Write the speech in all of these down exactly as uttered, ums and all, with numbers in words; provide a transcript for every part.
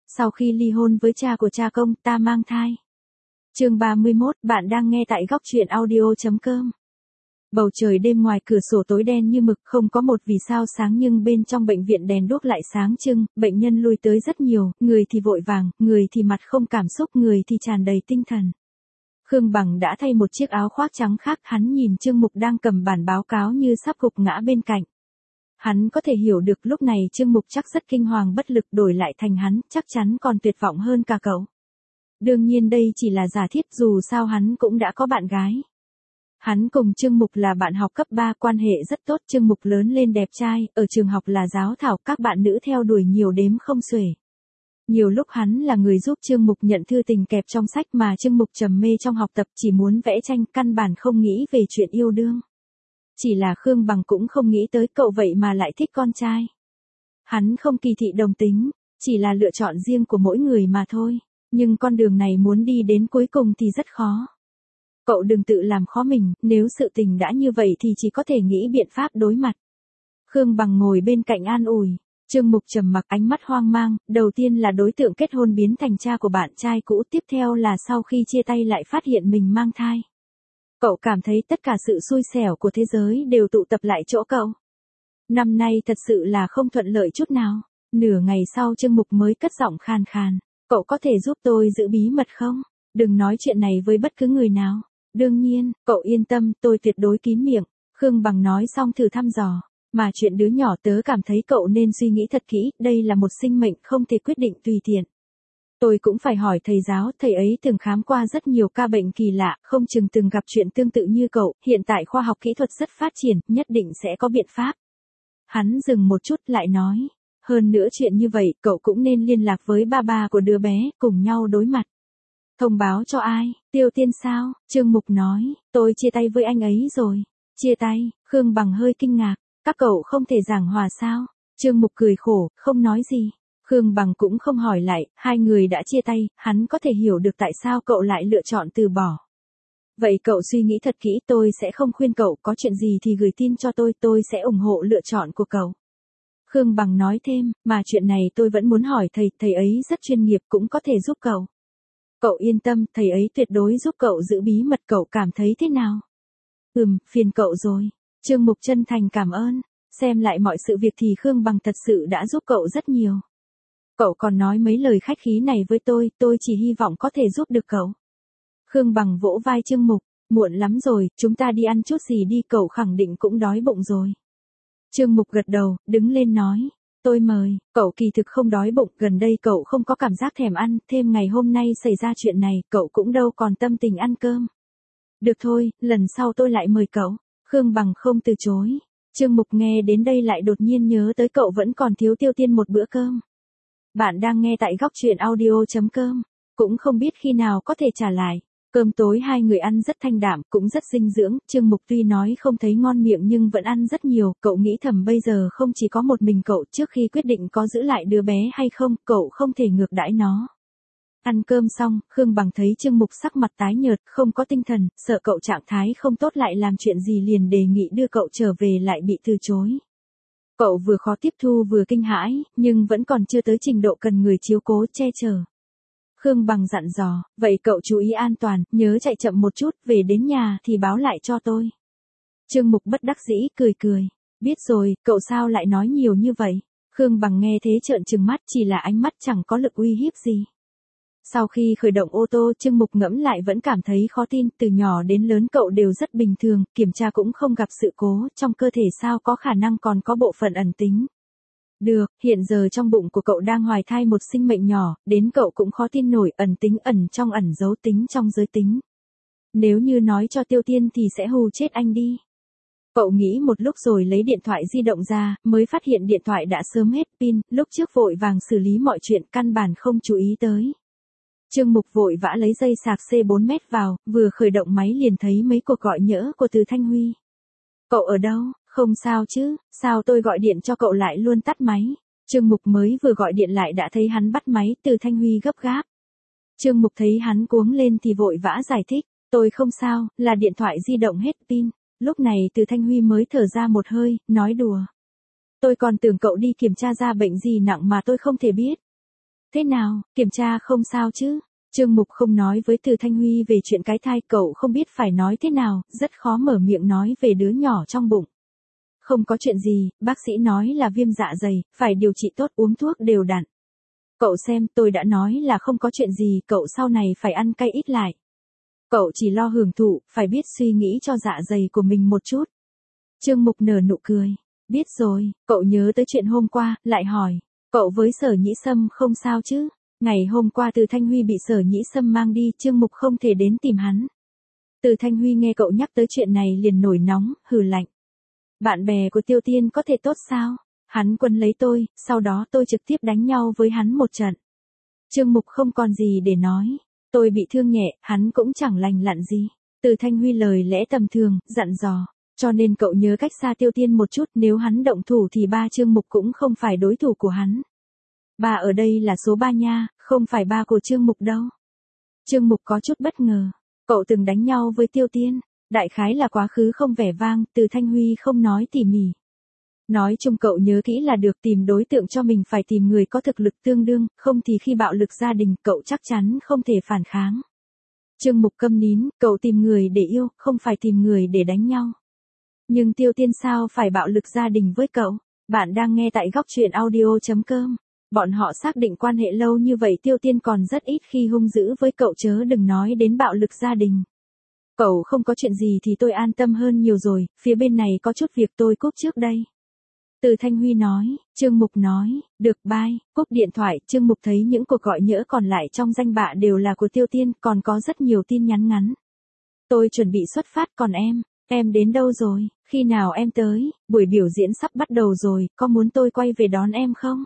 Sau khi ly hôn với cha của cha công, ta mang thai. Chương ba mươi mốt, bạn đang nghe tại góc truyện audio chấm com. Bầu trời đêm ngoài cửa sổ tối đen như mực, không có một vì sao sáng nhưng bên trong bệnh viện đèn đuốc lại sáng trưng, bệnh nhân lui tới rất nhiều, người thì vội vàng, người thì mặt không cảm xúc, người thì tràn đầy tinh thần. Khương Bằng đã thay một chiếc áo khoác trắng khác, hắn nhìn Trương Mục đang cầm bản báo cáo như sắp gục ngã bên cạnh. Hắn có thể hiểu được lúc này Trương Mục chắc rất kinh hoàng bất lực, đổi lại thành hắn, chắc chắn còn tuyệt vọng hơn cả cậu. Đương nhiên đây chỉ là giả thiết, dù sao hắn cũng đã có bạn gái. Hắn cùng Trương Mục là bạn học cấp ba, quan hệ rất tốt, Trương Mục lớn lên đẹp trai, ở trường học là giáo thảo, các bạn nữ theo đuổi nhiều đếm không xuể. Nhiều lúc hắn là người giúp Trương Mục nhận thư tình kẹp trong sách mà Trương Mục trầm mê trong học tập, chỉ muốn vẽ tranh, căn bản không nghĩ về chuyện yêu đương. Chỉ là Khương Bằng cũng không nghĩ tới cậu vậy mà lại thích con trai. Hắn không kỳ thị đồng tính, chỉ là lựa chọn riêng của mỗi người mà thôi, nhưng con đường này muốn đi đến cuối cùng thì rất khó. Cậu đừng tự làm khó mình, nếu sự tình đã như vậy thì chỉ có thể nghĩ biện pháp đối mặt. Khương Bằng ngồi bên cạnh an ủi. Trương Mục trầm mặc, ánh mắt hoang mang, đầu tiên là đối tượng kết hôn biến thành cha của bạn trai cũ, tiếp theo là sau khi chia tay lại phát hiện mình mang thai. Cậu cảm thấy tất cả sự xui xẻo của thế giới đều tụ tập lại chỗ cậu. Năm nay thật sự là không thuận lợi chút nào. Nửa ngày sau Trương Mục mới cất giọng khàn khàn. Cậu có thể giúp tôi giữ bí mật không? Đừng nói chuyện này với bất cứ người nào. Đương nhiên, cậu yên tâm, tôi tuyệt đối kín miệng. Khương Bằng nói xong thử thăm dò. Mà chuyện đứa nhỏ tớ cảm thấy cậu nên suy nghĩ thật kỹ, đây là một sinh mệnh không thể quyết định tùy tiện. Tôi cũng phải hỏi thầy giáo, thầy ấy từng khám qua rất nhiều ca bệnh kỳ lạ, không chừng từng gặp chuyện tương tự như cậu, hiện tại khoa học kỹ thuật rất phát triển, nhất định sẽ có biện pháp. Hắn dừng một chút lại nói, hơn nữa chuyện như vậy, cậu cũng nên liên lạc với ba ba của đứa bé, cùng nhau đối mặt. Thông báo cho ai? Tiêu Tiên sao? Trương Mục nói, tôi chia tay với anh ấy rồi. Chia tay? Khương Bằng hơi kinh ngạc. Các cậu không thể giảng hòa sao? Trương Mục cười khổ, không nói gì. Khương Bằng cũng không hỏi lại, hai người đã chia tay, hắn có thể hiểu được tại sao cậu lại lựa chọn từ bỏ. Vậy cậu suy nghĩ thật kỹ, tôi sẽ không khuyên cậu, có chuyện gì thì gửi tin cho tôi, tôi sẽ ủng hộ lựa chọn của cậu. Khương Bằng nói thêm, mà chuyện này tôi vẫn muốn hỏi thầy, thầy ấy rất chuyên nghiệp, cũng có thể giúp cậu. Cậu yên tâm, thầy ấy tuyệt đối giúp cậu giữ bí mật, cậu cảm thấy thế nào? Ừm, phiền cậu rồi. Trương Mục chân thành cảm ơn. Xem lại mọi sự việc thì Khương Bằng thật sự đã giúp cậu rất nhiều. Cậu còn nói mấy lời khách khí này với tôi, tôi chỉ hy vọng có thể giúp được cậu. Khương Bằng vỗ vai Trương Mục, muộn lắm rồi, chúng ta đi ăn chút gì đi, cậu khẳng định cũng đói bụng rồi. Trương Mục gật đầu, đứng lên nói, tôi mời, cậu kỳ thực không đói bụng, gần đây cậu không có cảm giác thèm ăn, thêm ngày hôm nay xảy ra chuyện này, cậu cũng đâu còn tâm tình ăn cơm. Được thôi, lần sau tôi lại mời cậu. Khương Bằng không từ chối. Trương Mục nghe đến đây lại đột nhiên nhớ tới cậu vẫn còn thiếu Tiêu Tiên một bữa cơm. Bạn đang nghe tại góc truyện audio chấm com. Cũng không biết khi nào có thể trả lại. Cơm tối hai người ăn rất thanh đạm, cũng rất dinh dưỡng. Trương Mục tuy nói không thấy ngon miệng nhưng vẫn ăn rất nhiều. Cậu nghĩ thầm bây giờ không chỉ có một mình cậu, trước khi quyết định có giữ lại đứa bé hay không, cậu không thể ngược đãi nó. Ăn cơm xong, Khương Bằng thấy Trương Mục sắc mặt tái nhợt, không có tinh thần, sợ cậu trạng thái không tốt lại làm chuyện gì liền đề nghị đưa cậu trở về lại bị từ chối. Cậu vừa khó tiếp thu vừa kinh hãi, nhưng vẫn còn chưa tới trình độ cần người chiếu cố che chở. Khương Bằng dặn dò, vậy cậu chú ý an toàn, nhớ chạy chậm một chút, về đến nhà thì báo lại cho tôi. Trương Mục bất đắc dĩ, cười cười. Biết rồi, cậu sao lại nói nhiều như vậy? Khương Bằng nghe thế trợn trừng mắt, chỉ là ánh mắt chẳng có lực uy hiếp gì. Sau khi khởi động ô tô, Trương Mục ngẫm lại vẫn cảm thấy khó tin, từ nhỏ đến lớn cậu đều rất bình thường, kiểm tra cũng không gặp sự cố, trong cơ thể sao có khả năng còn có bộ phận ẩn tính. Được, hiện giờ trong bụng của cậu đang hoài thai một sinh mệnh nhỏ, đến cậu cũng khó tin nổi, ẩn tính ẩn trong ẩn giấu tính trong giới tính. Nếu như nói cho Tiêu Tiên thì sẽ hù chết anh đi. Cậu nghĩ một lúc rồi lấy điện thoại di động ra, mới phát hiện điện thoại đã sớm hết pin, lúc trước vội vàng xử lý mọi chuyện căn bản không chú ý tới. Trương Mục vội vã lấy dây sạc C bốn mét vào, vừa khởi động máy liền thấy mấy cuộc gọi nhỡ của Từ Thanh Huy. Cậu ở đâu? Không sao chứ, sao tôi gọi điện cho cậu lại luôn tắt máy? Trương Mục mới vừa gọi điện lại đã thấy hắn bắt máy, Từ Thanh Huy gấp gáp. Trương Mục thấy hắn cuống lên thì vội vã giải thích, tôi không sao, là điện thoại di động hết pin. Lúc này Từ Thanh Huy mới thở ra một hơi, nói đùa. Tôi còn tưởng cậu đi kiểm tra ra bệnh gì nặng mà tôi không thể biết. Thế nào, kiểm tra không sao chứ? Trương Mục không nói với Từ Thanh Huy về chuyện cái thai, cậu không biết phải nói thế nào, rất khó mở miệng nói về đứa nhỏ trong bụng. Không có chuyện gì, bác sĩ nói là viêm dạ dày, phải điều trị tốt, uống thuốc đều đặn. Cậu xem, tôi đã nói là không có chuyện gì, cậu sau này phải ăn cay ít lại. Cậu chỉ lo hưởng thụ, phải biết suy nghĩ cho dạ dày của mình một chút. Trương Mục nở nụ cười. Biết rồi, cậu nhớ tới chuyện hôm qua, lại hỏi. Cậu với Sở Nhĩ Sâm không sao chứ? Ngày hôm qua Từ Thanh Huy bị Sở Nhĩ Sâm mang đi, Trương Mục không thể đến tìm hắn. Từ Thanh Huy nghe cậu nhắc tới chuyện này liền nổi nóng, hừ lạnh. Bạn bè của Tiêu Tiên có thể tốt sao? Hắn quấn lấy tôi, sau đó tôi trực tiếp đánh nhau với hắn một trận. Trương Mục không còn gì để nói. Tôi bị thương nhẹ, hắn cũng chẳng lành lặn gì. Từ Thanh Huy lời lẽ tầm thường, dặn dò. Cho nên cậu nhớ cách xa Tiêu Tiên một chút, nếu hắn động thủ thì ba Trương Mục cũng không phải đối thủ của hắn. Ba ở đây là số ba nha, không phải ba của Trương Mục đâu. Trương Mục có chút bất ngờ. Cậu từng đánh nhau với Tiêu Tiên. Đại khái là quá khứ không vẻ vang, Từ Thanh Huy không nói tỉ mỉ. Nói chung cậu nhớ kỹ là được, tìm đối tượng cho mình phải tìm người có thực lực tương đương, không thì khi bạo lực gia đình cậu chắc chắn không thể phản kháng. Trương Mục câm nín, cậu tìm người để yêu, không phải tìm người để đánh nhau. Nhưng Tiêu Tiên sao phải bạo lực gia đình với cậu? Bạn đang nghe tại góc truyện audio chấm com. Bọn họ xác định quan hệ lâu như vậy, Tiêu Tiên còn rất ít khi hung dữ với cậu, chớ đừng nói đến bạo lực gia đình. Cậu không có chuyện gì thì tôi an tâm hơn nhiều rồi, phía bên này có chút việc tôi cúp trước đây. Từ Thanh Huy nói. Trương Mục nói, được bye, cúp điện thoại. Trương Mục thấy những cuộc gọi nhỡ còn lại trong danh bạ đều là của Tiêu Tiên, còn có rất nhiều tin nhắn ngắn. Tôi chuẩn bị xuất phát, còn em, em đến đâu rồi, khi nào em tới, buổi biểu diễn sắp bắt đầu rồi, có muốn tôi quay về đón em không?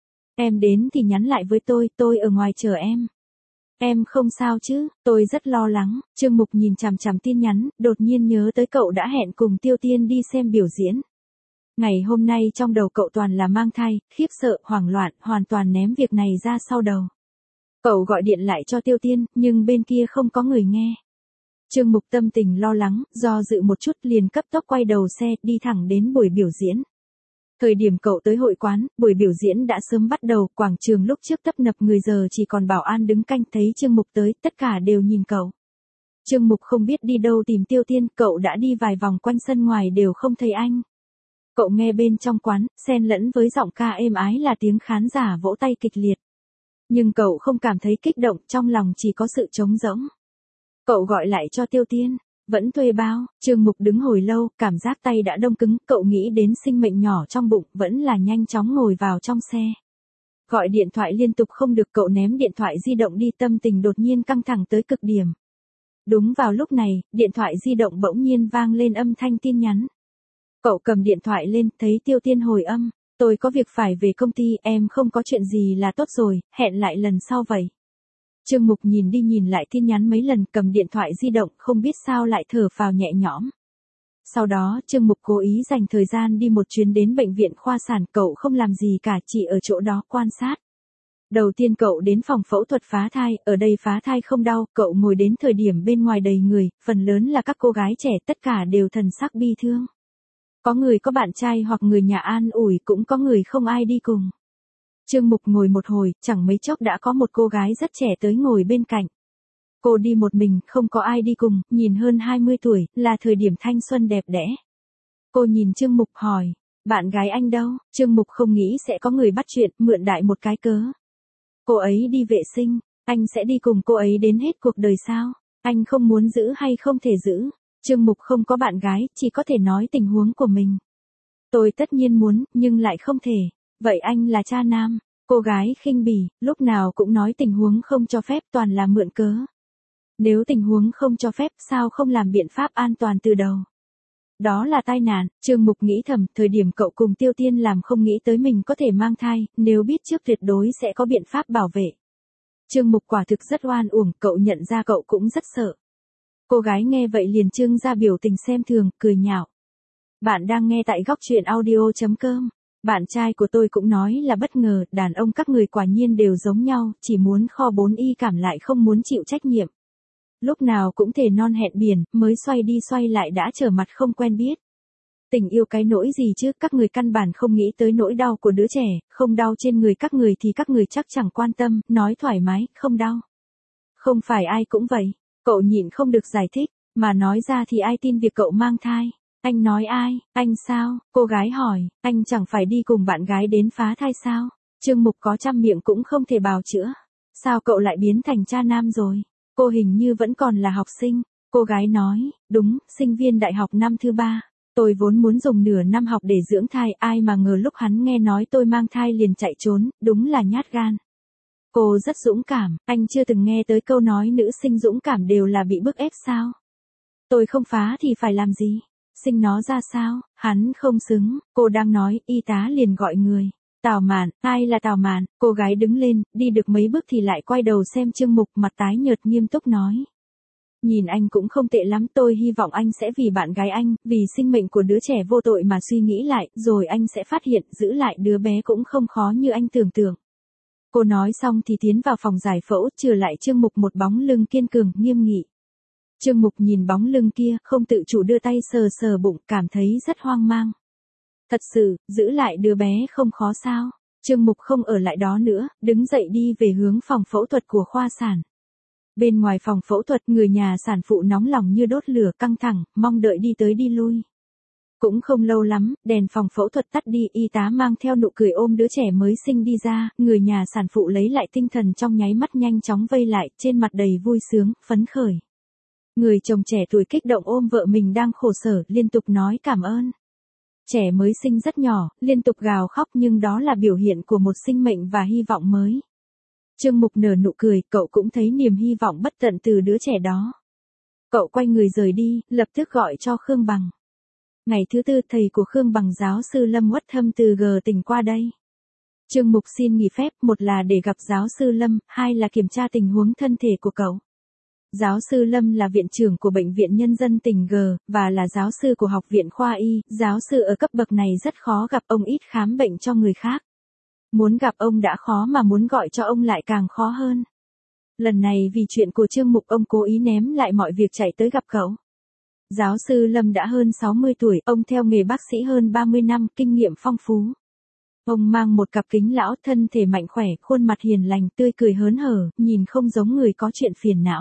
Em đến thì nhắn lại với tôi, tôi ở ngoài chờ em. Em không sao chứ, tôi rất lo lắng. Trương Mục nhìn chằm chằm tin nhắn, đột nhiên nhớ tới cậu đã hẹn cùng Tiêu Tiên đi xem biểu diễn. Ngày hôm nay trong đầu cậu toàn là mang thai, khiếp sợ, hoảng loạn, hoàn toàn ném việc này ra sau đầu. Cậu gọi điện lại cho Tiêu Tiên, nhưng bên kia không có người nghe. Trương Mục tâm tình lo lắng, do dự một chút liền cấp tốc quay đầu xe, đi thẳng đến buổi biểu diễn. Thời điểm cậu tới hội quán, buổi biểu diễn đã sớm bắt đầu, quảng trường lúc trước tấp nập người, giờ chỉ còn bảo an đứng canh, thấy Trương Mục tới, tất cả đều nhìn cậu. Trương Mục không biết đi đâu tìm Tiêu Tiên, cậu đã đi vài vòng quanh sân ngoài đều không thấy anh. Cậu nghe bên trong quán, xen lẫn với giọng ca êm ái là tiếng khán giả vỗ tay kịch liệt. Nhưng cậu không cảm thấy kích động, trong lòng chỉ có sự trống rỗng. Cậu gọi lại cho Tiêu Tiên. Vẫn thuê bao. Trương Mục đứng hồi lâu, cảm giác tay đã đông cứng, cậu nghĩ đến sinh mệnh nhỏ trong bụng, vẫn là nhanh chóng ngồi vào trong xe. Gọi điện thoại liên tục không được, cậu ném điện thoại di động đi, tâm tình đột nhiên căng thẳng tới cực điểm. Đúng vào lúc này, điện thoại di động bỗng nhiên vang lên âm thanh tin nhắn. Cậu cầm điện thoại lên, thấy Tiêu Tiên hồi âm. Tôi có việc phải về công ty, em không có chuyện gì là tốt rồi, hẹn lại lần sau vậy. Trương Mục nhìn đi nhìn lại tin nhắn mấy lần, cầm điện thoại di động, không biết sao lại thở phào nhẹ nhõm. Sau đó, Trương Mục cố ý dành thời gian đi một chuyến đến bệnh viện khoa sản, cậu không làm gì cả, chỉ ở chỗ đó quan sát. Đầu tiên cậu đến phòng phẫu thuật phá thai, ở đây phá thai không đau, cậu ngồi đến thời điểm bên ngoài đầy người, phần lớn là các cô gái trẻ, tất cả đều thần sắc bi thương. Có người có bạn trai hoặc người nhà an ủi, cũng có người không ai đi cùng. Trương Mục ngồi một hồi, chẳng mấy chốc đã có một cô gái rất trẻ tới ngồi bên cạnh. Cô đi một mình, không có ai đi cùng, nhìn hơn hai mươi tuổi, là thời điểm thanh xuân đẹp đẽ. Cô nhìn Trương Mục hỏi, bạn gái anh đâu? Trương Mục không nghĩ sẽ có người bắt chuyện, mượn đại một cái cớ. Cô ấy đi vệ sinh, anh sẽ đi cùng cô ấy đến hết cuộc đời sao? Anh không muốn giữ hay không thể giữ? Trương Mục không có bạn gái, chỉ có thể nói tình huống của mình. Tôi tất nhiên muốn, nhưng lại không thể. Vậy anh là cha nam. Cô gái khinh bỉ, lúc nào cũng nói tình huống không cho phép, toàn là mượn cớ. Nếu tình huống không cho phép, sao không làm biện pháp an toàn từ đầu? Đó là tai nạn. Trương Mục nghĩ thầm, thời điểm cậu cùng Tiêu Tiên làm không nghĩ tới mình có thể mang thai, nếu biết trước tuyệt đối sẽ có biện pháp bảo vệ. Trương Mục quả thực rất oan uổng, cậu nhận ra cậu cũng rất sợ. Cô gái nghe vậy liền trưng ra biểu tình xem thường, cười nhạo. Bạn đang nghe tại góc truyện audio chấm com. Bạn trai của tôi cũng nói là bất ngờ, đàn ông các người quả nhiên đều giống nhau, chỉ muốn kho bốn y cảm lại không muốn chịu trách nhiệm. Lúc nào cũng thể non hẹn biển, mới xoay đi xoay lại đã trở mặt không quen biết. Tình yêu cái nỗi gì chứ, các người căn bản không nghĩ tới nỗi đau của đứa trẻ, không đau trên người các người thì các người chắc chẳng quan tâm, nói thoải mái, không đau. Không phải ai cũng vậy, cậu nhịn không được giải thích, mà nói ra thì ai tin việc cậu mang thai. Anh nói ai, anh sao, cô gái hỏi, anh chẳng phải đi cùng bạn gái đến phá thai sao? Trương Mục có trăm miệng cũng không thể bào chữa. Sao cậu lại biến thành cha nam rồi? Cô hình như vẫn còn là học sinh. Cô gái nói, đúng, sinh viên đại học năm thứ ba. Tôi vốn muốn dùng nửa năm học để dưỡng thai, ai mà ngờ lúc hắn nghe nói tôi mang thai liền chạy trốn, đúng là nhát gan. Cô rất dũng cảm, anh chưa từng nghe tới câu nói nữ sinh dũng cảm đều là bị bức ép sao? Tôi không phá thì phải làm gì? Sinh nó ra sao? Hắn không xứng, cô đang nói, y tá liền gọi người. Tào Mạn, ai là Tào Mạn? Cô gái đứng lên, đi được mấy bước thì lại quay đầu xem Trương Mục, mặt tái nhợt nghiêm túc nói. Nhìn anh cũng không tệ lắm, tôi hy vọng anh sẽ vì bạn gái anh, vì sinh mệnh của đứa trẻ vô tội mà suy nghĩ lại, rồi anh sẽ phát hiện giữ lại đứa bé cũng không khó như anh tưởng tượng. Cô nói xong thì tiến vào phòng giải phẫu, trừ lại Trương Mục một bóng lưng kiên cường, nghiêm nghị. Trương Mục nhìn bóng lưng kia, không tự chủ đưa tay sờ sờ bụng, cảm thấy rất hoang mang. Thật sự, giữ lại đứa bé không khó sao? Trương Mục không ở lại đó nữa, đứng dậy đi về hướng phòng phẫu thuật của khoa sản. Bên ngoài phòng phẫu thuật, người nhà sản phụ nóng lòng như đốt lửa, căng thẳng, mong đợi đi tới đi lui. Cũng không lâu lắm, đèn phòng phẫu thuật tắt đi, y tá mang theo nụ cười ôm đứa trẻ mới sinh đi ra, người nhà sản phụ lấy lại tinh thần trong nháy mắt nhanh chóng vây lại, trên mặt đầy vui sướng, phấn khởi. Người chồng trẻ tuổi kích động ôm vợ mình đang khổ sở, liên tục nói cảm ơn. Trẻ mới sinh rất nhỏ, liên tục gào khóc nhưng đó là biểu hiện của một sinh mệnh và hy vọng mới. Trương Mục nở nụ cười, cậu cũng thấy niềm hy vọng bất tận từ đứa trẻ đó. Cậu quay người rời đi, lập tức gọi cho Khương Bằng. Ngày thứ tư, thầy của Khương Bằng giáo sư Lâm Uất Thâm từ G tỉnh qua đây. Trương Mục xin nghỉ phép, một là để gặp giáo sư Lâm, hai là kiểm tra tình huống thân thể của cậu. Giáo sư Lâm là viện trưởng của Bệnh viện Nhân dân tỉnh G, và là giáo sư của Học viện Khoa Y, giáo sư ở cấp bậc này rất khó gặp, ông ít khám bệnh cho người khác. Muốn gặp ông đã khó mà muốn gọi cho ông lại càng khó hơn. Lần này vì chuyện của Trương Mục ông cố ý ném lại mọi việc chạy tới gặp cậu. Giáo sư Lâm đã hơn sáu mươi tuổi, ông theo nghề bác sĩ hơn ba mươi năm, kinh nghiệm phong phú. Ông mang một cặp kính lão, thân thể mạnh khỏe, khuôn mặt hiền lành, tươi cười hớn hở, nhìn không giống người có chuyện phiền não.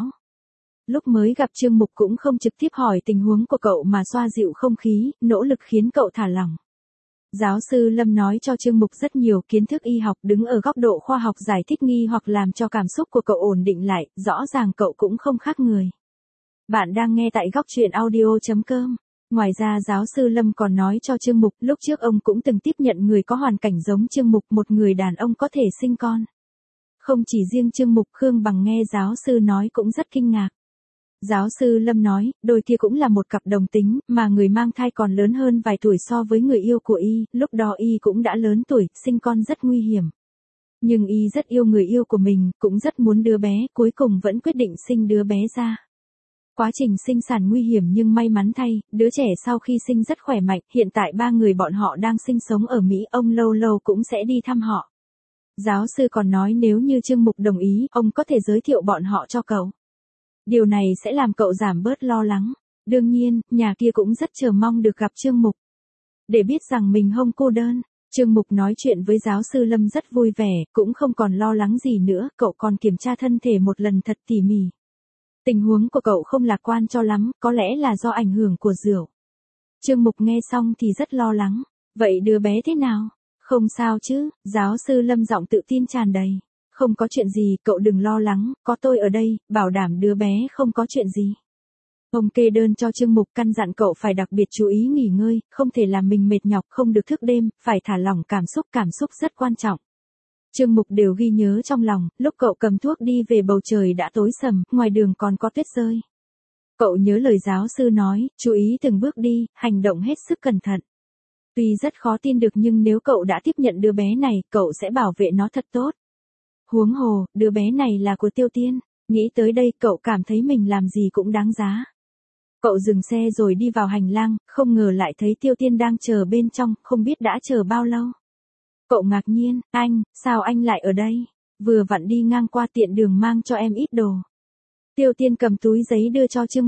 Lúc mới gặp Trương Mục cũng không trực tiếp hỏi tình huống của cậu mà xoa dịu không khí, nỗ lực khiến cậu thả lỏng. Giáo sư Lâm nói cho Trương Mục rất nhiều kiến thức y học, đứng ở góc độ khoa học giải thích nghi hoặc làm cho cảm xúc của cậu ổn định lại, rõ ràng cậu cũng không khác người. Bạn đang nghe tại góc truyện audio chấm com. Ngoài ra giáo sư Lâm còn nói cho Trương Mục, lúc trước ông cũng từng tiếp nhận người có hoàn cảnh giống Trương Mục, một người đàn ông có thể sinh con. Không chỉ riêng Trương Mục, Khương Bằng nghe giáo sư nói cũng rất kinh ngạc. Giáo sư Lâm nói, đôi kia cũng là một cặp đồng tính, mà người mang thai còn lớn hơn vài tuổi so với người yêu của y, lúc đó y cũng đã lớn tuổi, sinh con rất nguy hiểm. Nhưng y rất yêu người yêu của mình, cũng rất muốn đứa bé, cuối cùng vẫn quyết định sinh đứa bé ra. Quá trình sinh sản nguy hiểm nhưng may mắn thay, đứa trẻ sau khi sinh rất khỏe mạnh, hiện tại ba người bọn họ đang sinh sống ở Mỹ, ông lâu lâu cũng sẽ đi thăm họ. Giáo sư còn nói nếu như Trương Mục đồng ý, ông có thể giới thiệu bọn họ cho cậu. Điều này sẽ làm cậu giảm bớt lo lắng. Đương nhiên, nhà kia cũng rất chờ mong được gặp Trương Mục. Để biết rằng mình không cô đơn, Trương Mục nói chuyện với giáo sư Lâm rất vui vẻ, cũng không còn lo lắng gì nữa, cậu còn kiểm tra thân thể một lần thật tỉ mỉ. Tình huống của cậu không lạc quan cho lắm, có lẽ là do ảnh hưởng của rượu. Trương Mục nghe xong thì rất lo lắng. Vậy đứa bé thế nào? Không sao chứ, giáo sư Lâm giọng tự tin tràn đầy. Không có chuyện gì, cậu đừng lo lắng, có tôi ở đây, bảo đảm đứa bé không có chuyện gì. Ông kê đơn cho Trương Mục, căn dặn cậu phải đặc biệt chú ý nghỉ ngơi, không thể làm mình mệt nhọc, không được thức đêm, phải thả lỏng cảm xúc, cảm xúc rất quan trọng. Trương Mục đều ghi nhớ trong lòng, lúc cậu cầm thuốc đi về bầu trời đã tối sầm, ngoài đường còn có tuyết rơi. Cậu nhớ lời giáo sư nói, chú ý từng bước đi, hành động hết sức cẩn thận. Tuy rất khó tin được nhưng nếu cậu đã tiếp nhận đứa bé này, cậu sẽ bảo vệ nó thật tốt. Huống hồ, đứa bé này là của Tiêu Tiên. Nghĩ tới đây cậu cảm thấy mình làm gì cũng đáng giá. Cậu dừng xe rồi đi vào hành lang, không ngờ lại thấy Tiêu Tiên đang chờ bên trong, không biết đã chờ bao lâu. Cậu ngạc nhiên, anh, sao anh lại ở đây? Vừa vặn đi ngang qua tiện đường mang cho em ít đồ. Tiêu Tiên cầm túi giấy đưa cho Trương Mục.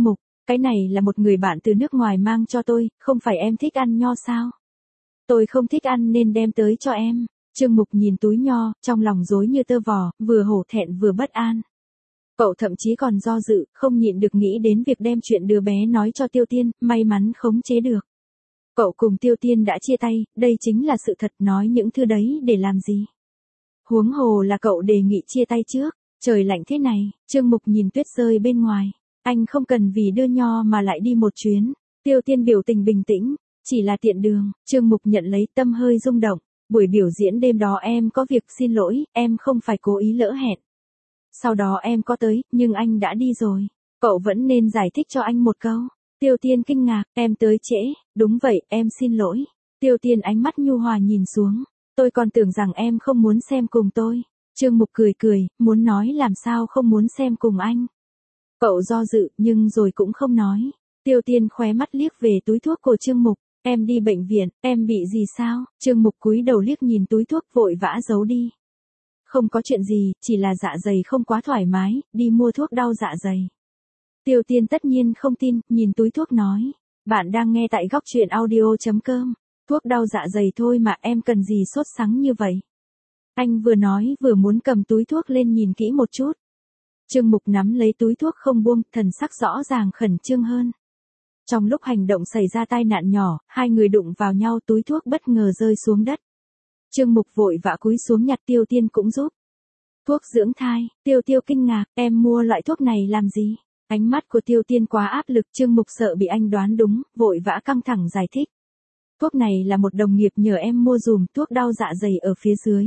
Cái này là một người bạn từ nước ngoài mang cho tôi, không phải em thích ăn nho sao? Tôi không thích ăn nên đem tới cho em. Trương Mục nhìn túi nho, trong lòng rối như tơ vò, vừa hổ thẹn vừa bất an. Cậu thậm chí còn do dự, không nhịn được nghĩ đến việc đem chuyện đứa bé nói cho Tiêu Tiên, may mắn khống chế được. Cậu cùng Tiêu Tiên đã chia tay, đây chính là sự thật, nói những thứ đấy để làm gì? Huống hồ là cậu đề nghị chia tay trước, trời lạnh thế này, Trương Mục nhìn tuyết rơi bên ngoài. Anh không cần vì đưa nho mà lại đi một chuyến. Tiêu Tiên biểu tình bình tĩnh, chỉ là tiện đường. Trương Mục nhận lấy, tâm hơi rung động. Buổi biểu diễn đêm đó em có việc, xin lỗi, em không phải cố ý lỡ hẹn. Sau đó em có tới, nhưng anh đã đi rồi. Cậu vẫn nên giải thích cho anh một câu. Tiêu Tiên kinh ngạc, em tới trễ, đúng vậy, em xin lỗi. Tiêu Tiên ánh mắt nhu hòa nhìn xuống. Tôi còn tưởng rằng em không muốn xem cùng tôi. Trương Mục cười cười, muốn nói làm sao không muốn xem cùng anh. Cậu do dự, nhưng rồi cũng không nói. Tiêu Tiên khóe mắt liếc về túi thuốc của Trương Mục. Em đi bệnh viện, em bị gì sao? Trương Mục cúi đầu liếc nhìn túi thuốc vội vã giấu đi. Không có chuyện gì, chỉ là dạ dày không quá thoải mái, đi mua thuốc đau dạ dày. Tiêu Tiên tất nhiên không tin, nhìn túi thuốc nói. Bạn đang nghe tại góc truyện audio.com. Thuốc đau dạ dày thôi mà em cần gì sốt sắng như vậy? Anh vừa nói vừa muốn cầm túi thuốc lên nhìn kỹ một chút. Trương Mục nắm lấy túi thuốc không buông, thần sắc rõ ràng khẩn trương hơn. Trong lúc hành động xảy ra tai nạn nhỏ, hai người đụng vào nhau, túi thuốc bất ngờ rơi xuống đất. Trương Mục vội vã cúi xuống nhặt, Tiêu Tiên cũng giúp. Thuốc dưỡng thai, Tiêu Tiêu kinh ngạc, em mua loại thuốc này làm gì? Ánh mắt của Tiêu Tiên quá áp lực, Trương Mục sợ bị anh đoán đúng, vội vã căng thẳng giải thích. Thuốc này là một đồng nghiệp nhờ em mua dùm, thuốc đau dạ dày ở phía dưới.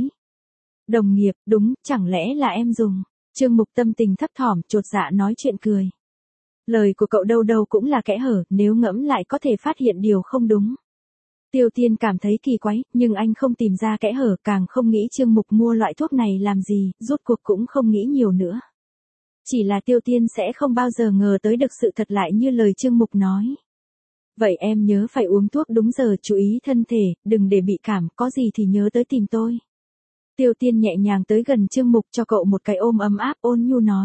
Đồng nghiệp, đúng, chẳng lẽ là em dùng? Trương Mục tâm tình thấp thỏm, chột dạ nói chuyện cười. Lời của cậu đâu đâu cũng là kẽ hở, nếu ngẫm lại có thể phát hiện điều không đúng. Tiêu Tiên cảm thấy kỳ quái, nhưng anh không tìm ra kẽ hở, càng không nghĩ Trương Mục mua loại thuốc này làm gì, rốt cuộc cũng không nghĩ nhiều nữa. Chỉ là Tiêu Tiên sẽ không bao giờ ngờ tới được sự thật lại như lời Trương Mục nói. Vậy em nhớ phải uống thuốc đúng giờ, chú ý thân thể, đừng để bị cảm, có gì thì nhớ tới tìm tôi. Tiêu Tiên nhẹ nhàng tới gần Trương Mục, cho cậu một cái ôm ấm áp, ôn nhu nói.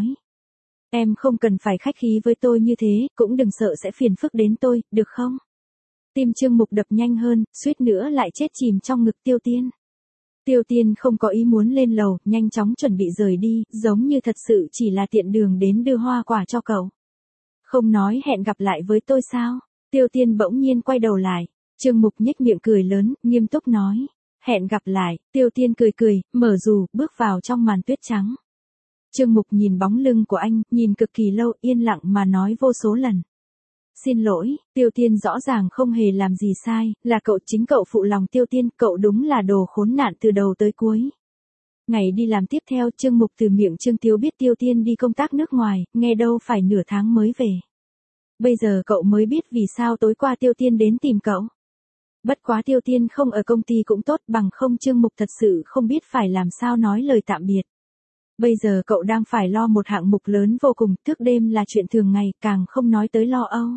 Em không cần phải khách khí với tôi như thế, cũng đừng sợ sẽ phiền phức đến tôi, được không? Tim Trương Mục đập nhanh hơn, suýt nữa lại chết chìm trong ngực Tiêu Tiên. Tiêu Tiên không có ý muốn lên lầu, nhanh chóng chuẩn bị rời đi, giống như thật sự chỉ là tiện đường đến đưa hoa quả cho cậu. Không nói hẹn gặp lại với tôi sao? Tiêu Tiên bỗng nhiên quay đầu lại. Trương Mục nhếch miệng cười lớn, nghiêm túc nói. Hẹn gặp lại. Tiêu Tiên cười cười, mở dù, bước vào trong màn tuyết trắng. Trương Mục nhìn bóng lưng của anh, nhìn cực kỳ lâu, yên lặng mà nói vô số lần. Xin lỗi, Tiêu Tiên rõ ràng không hề làm gì sai, là cậu, chính cậu phụ lòng Tiêu Tiên, cậu đúng là đồ khốn nạn từ đầu tới cuối. Ngày đi làm tiếp theo, Trương Mục từ miệng Trương Tiếu biết Tiêu Tiên đi công tác nước ngoài, nghe đâu phải nửa tháng mới về. Bây giờ cậu mới biết vì sao tối qua Tiêu Tiên đến tìm cậu. Bất quá Tiêu Tiên không ở công ty cũng tốt, bằng không Trương Mục thật sự không biết phải làm sao nói lời tạm biệt. Bây giờ cậu đang phải lo một hạng mục lớn vô cùng, thức đêm là chuyện thường ngày, càng không nói tới lo âu.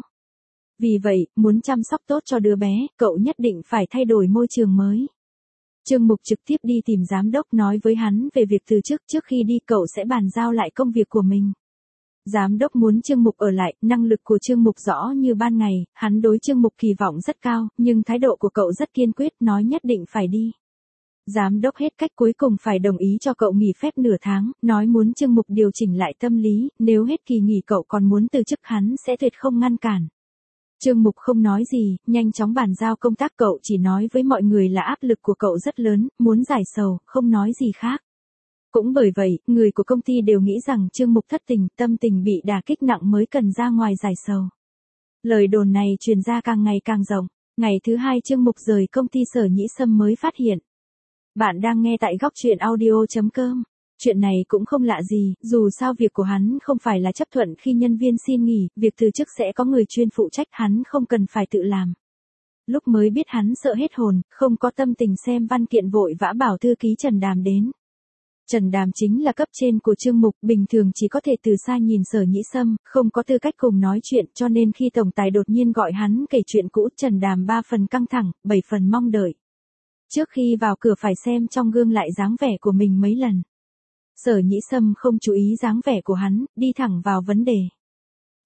Vì vậy, muốn chăm sóc tốt cho đứa bé, cậu nhất định phải thay đổi môi trường mới. Trương Mục trực tiếp đi tìm giám đốc nói với hắn về việc từ chức, trước khi đi cậu sẽ bàn giao lại công việc của mình. Giám đốc muốn Trương Mục ở lại, năng lực của Trương Mục rõ như ban ngày, hắn đối Trương Mục kỳ vọng rất cao, nhưng thái độ của cậu rất kiên quyết, nói nhất định phải đi. Giám đốc hết cách cuối cùng phải đồng ý cho cậu nghỉ phép nửa tháng, nói muốn Trương Mục điều chỉnh lại tâm lý, nếu hết kỳ nghỉ cậu còn muốn từ chức hắn sẽ tuyệt không ngăn cản. Trương Mục không nói gì, nhanh chóng bàn giao công tác, cậu chỉ nói với mọi người là áp lực của cậu rất lớn, muốn giải sầu, không nói gì khác. Cũng bởi vậy, người của công ty đều nghĩ rằng Trương Mục thất tình, tâm tình bị đả kích nặng mới cần ra ngoài giải sầu. Lời đồn này truyền ra càng ngày càng rộng. Ngày thứ hai Trương Mục rời công ty Sở Nhĩ Sâm mới phát hiện. Bạn đang nghe tại góc truyện audio.com. Chuyện này cũng không lạ gì, dù sao việc của hắn không phải là chấp thuận khi nhân viên xin nghỉ, việc từ chức sẽ có người chuyên phụ trách, hắn không cần phải tự làm. Lúc mới biết hắn sợ hết hồn, không có tâm tình xem văn kiện, vội vã bảo thư ký Trần Đàm đến. Trần Đàm chính là cấp trên của Trương Mục, bình thường chỉ có thể từ xa nhìn Sở Nhĩ Sâm, không có tư cách cùng nói chuyện, cho nên khi tổng tài đột nhiên gọi hắn kể chuyện cũ, Trần Đàm ba phần căng thẳng, bảy phần mong đợi. Trước khi vào cửa phải xem trong gương lại dáng vẻ của mình mấy lần. Sở Nhĩ Sâm không chú ý dáng vẻ của hắn, đi thẳng vào vấn đề.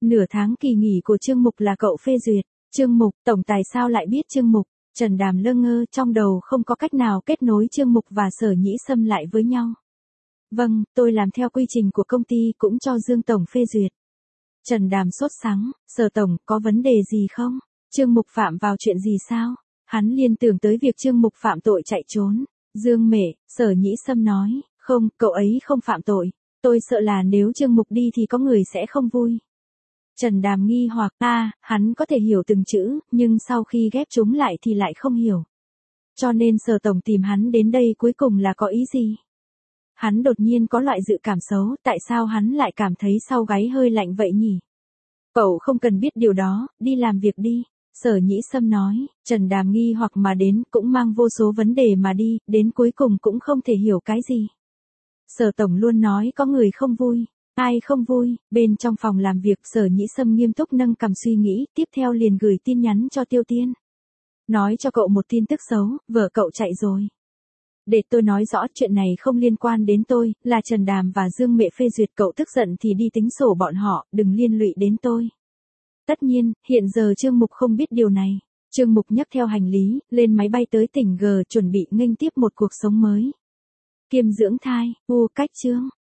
Nửa tháng kỳ nghỉ của Trương Mục là cậu phê duyệt. Trương Mục, tổng tài sao lại biết Trương Mục? Trần Đàm lơ ngơ, trong đầu không có cách nào kết nối Trương Mục và Sở Nhĩ Sâm lại với nhau. Vâng, tôi làm theo quy trình của công ty cũng cho Dương Tổng phê duyệt. Trần Đàm sốt sắng, Sở Tổng, có vấn đề gì không? Trương Mục phạm vào chuyện gì sao? Hắn liên tưởng tới việc Trương Mục phạm tội chạy trốn. Dương Mệ, Sở Nhĩ Sâm nói, không, cậu ấy không phạm tội. Tôi sợ là nếu Trương Mục đi thì có người sẽ không vui. Trần Đàm nghi hoặc, a, à, hắn có thể hiểu từng chữ, nhưng sau khi ghép chúng lại thì lại không hiểu. Cho nên Sở Tổng tìm hắn đến đây cuối cùng là có ý gì? Hắn đột nhiên có loại dự cảm xấu, tại sao hắn lại cảm thấy sau gáy hơi lạnh vậy nhỉ? Cậu không cần biết điều đó, đi làm việc đi. Sở Nhĩ Sâm nói, Trần Đàm nghi hoặc mà đến, cũng mang vô số vấn đề mà đi, đến cuối cùng cũng không thể hiểu cái gì. Sở Tổng luôn nói có người không vui. Ai không vui? Bên trong phòng làm việc Sở Nhĩ Sâm nghiêm túc nâng cằm suy nghĩ, tiếp theo liền gửi tin nhắn cho Tiêu Tiên. Nói cho cậu một tin tức xấu, vợ cậu chạy rồi. Để tôi nói rõ, chuyện này không liên quan đến tôi, là Trần Đàm và Dương Mệ phê duyệt, cậu tức giận thì đi tính sổ bọn họ, đừng liên lụy đến tôi. Tất nhiên, hiện giờ Trương Mục không biết điều này. Trương Mục nhấc theo hành lý, lên máy bay tới tỉnh G chuẩn bị nghênh tiếp một cuộc sống mới. Kiêm dưỡng thai, u cách chương.